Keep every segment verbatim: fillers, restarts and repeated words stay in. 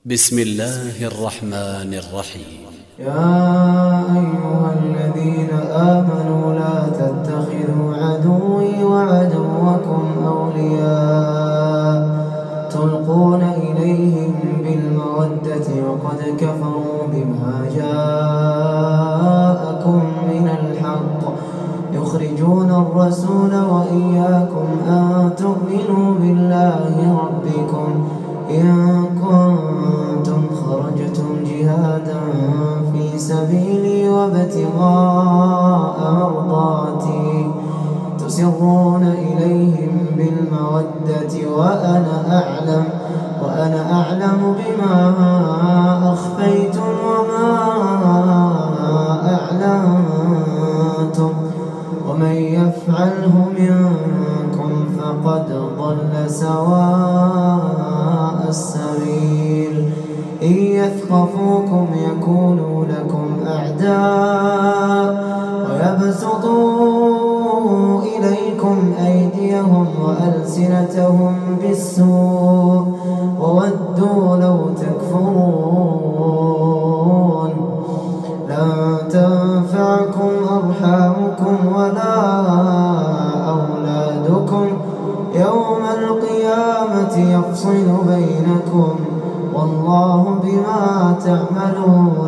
بسم الله الرحمن الرحيم. يا أيها الذين آمنوا لا تتخذوا عدوي وعدوكم أولياء تلقون إليهم بالمودة وقد كفروا بما جاءكم من الحق يخرجون الرسول وإياكم أن تؤمنوا بالله ربكم إن كنتم خرجتم جهادا في سبيلي وابتغاء مرضاتي تسرون إليهم بالمودة وأنا أعلم وأنا أعلم بما أخفيتم وما أعلنتم ومن يفعله منكم فقد ضل سواء السبيل إن يثقفوكم يكونوا لكم أعداء ويبسطوا إليكم أيديهم وألسنتهم بالسوء وودوا لو تكفرون لن تنفعكم أرحامكم ولا أولادكم يوم القيامة يفصل بينكم والله بما تعملون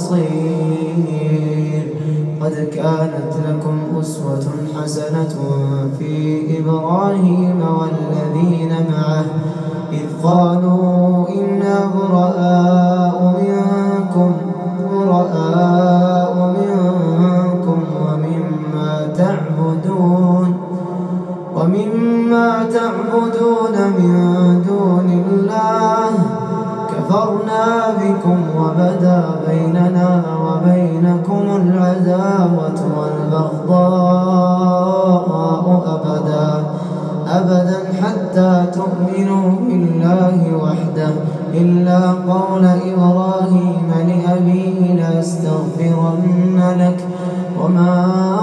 بصير. قد كانت لكم أسوة حسنة في إبراهيم والذين معه إذ قالوا إنا براء منكم براء منكم ومما تعبدون ومما تعبدون من دون الله كفرنا بكم وبدا بيننا وبينكم العداوة والبغضاء أبدا أبدا حتى تؤمنوا بالله وحده إلا قول إبراهيم لأبيه لأستغفرن لك وما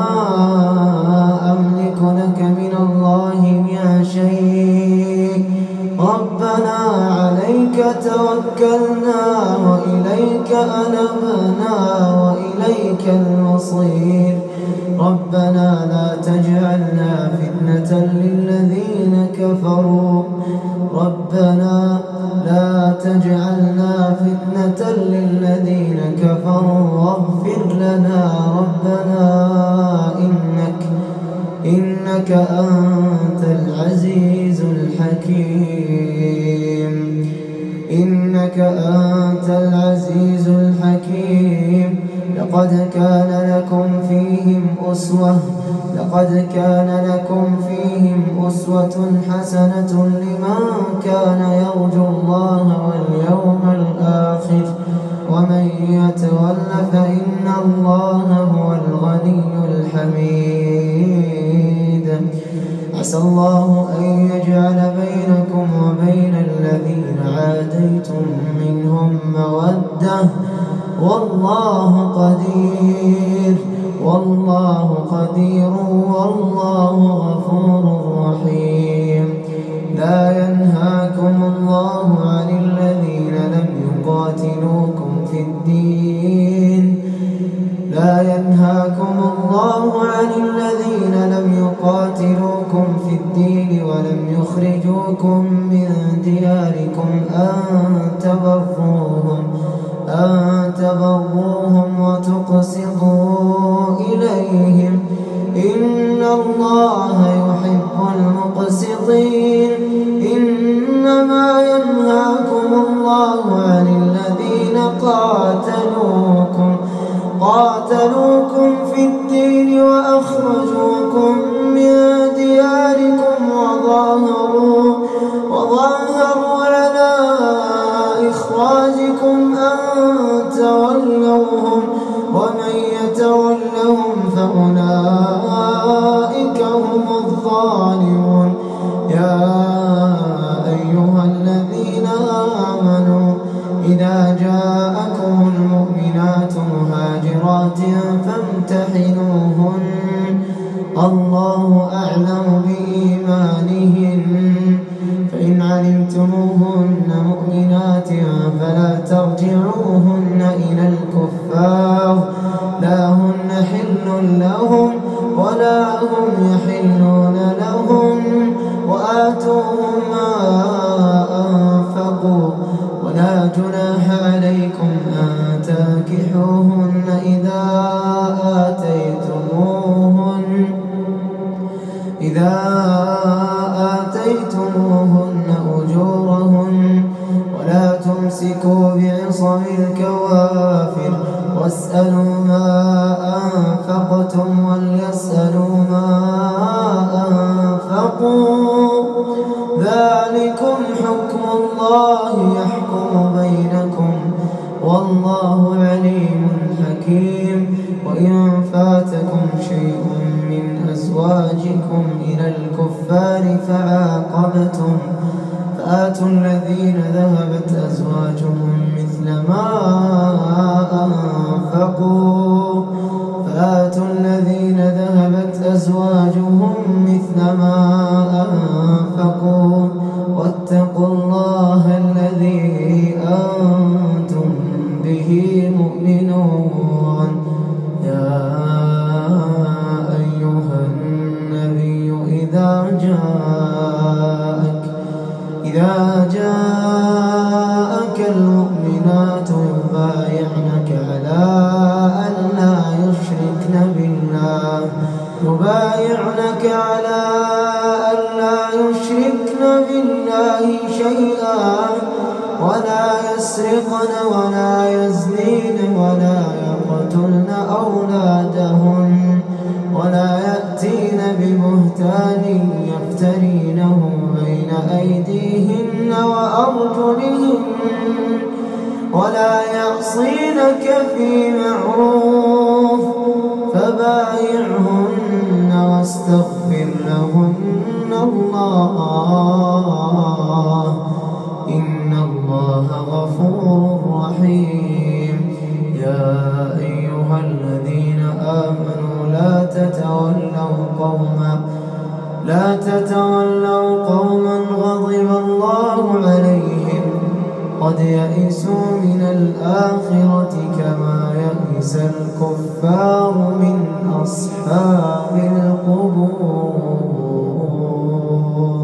أملك لك من الله من شيء ربنا عليك توكلنا وإليك أنبنا وإليك المصير ربنا لا تجعلنا فتنة للذين كفروا ربنا لا تجعلنا فتنة للذين كفروا واغفر لنا ربنا إنك إنك أنت العزيز الحكيم إنك أنت العزيز الحكيم لقد كان لكم فيهم أسوة لقد كان لكم فيهم أسوة حسنة لمن كان يرجو الله واليوم الآخر ومن يتول فإن الله هو الغني الحميد. عسى الله أن يجعل بينكم وبين الذين عاديتم منهم مودة والله قدير والله قدير والله غفور رحيم. لا ينهاكم الله عن الذين لم يقاتلوكم في الدين لا ينهاكم الله عن الذين لم يقاتلوكم في الدين ولم يخرجوكم من دياركم أن تبروهم أن تبروهم وتقسطوا إليهم إن الله يحب المقسطين. إنما ينهاكم الله عن الذين قاتلوكم قاتلوكم في الدين وأخرجوكم من دياركم وظاهروا وظاهروا على إخراجكم أن تولوهم ومن يتولهم فأولئك هم الظالمون. يا أيها الذين آمنوا إذا جاءكم المؤمنات مهاجرات فلا ترجعوهن إلى الكفار لا هن حل لهم ولا هم يحلون لهم وآتوهم ما أنفقوا ولا جناح عليكم أن تنكحوهن إذا آتيتموهن إذا آتيتموهن أجورهن ولا تمسكوا بعصم الكوافر واسألوا ما أنفقتم وليسألوا ما أنفقوا ذلكم حكم الله يحكم بينكم والله عليم حكيم. وإن فاتكم شيء من أزواجكم إلى الكفار فعاقبتم فآتوا الذين ذهبت أزواجهم مثل ما أنفقوا فآتوا الذين ذهبت أزواجهم مثل ما أنفقوا واتقوا الله الذي أنتم به مؤمنون. يا أيها النبي إذا جاءك إذا جاءك المؤمنات يبايعنك على أن لا يشركن بالله يبايعنك على أن لا يشركن بالله شيئا ولا يسرقن ولا يزنين ولا يقتلن أولادهن ولا يأتين ببهتان يفترينه بين أيديهن وأرجلهن ولا يعصينك في معروف فبايعهن واستغفر لهن الله إن الله غفور رحيم. يا أيها الذين آمنوا لا تتولوا قوما لا تتولوا قوما غضب الله عليهم قد يئسوا من الآخرة كما يئس الكفار من أصحاب القبور.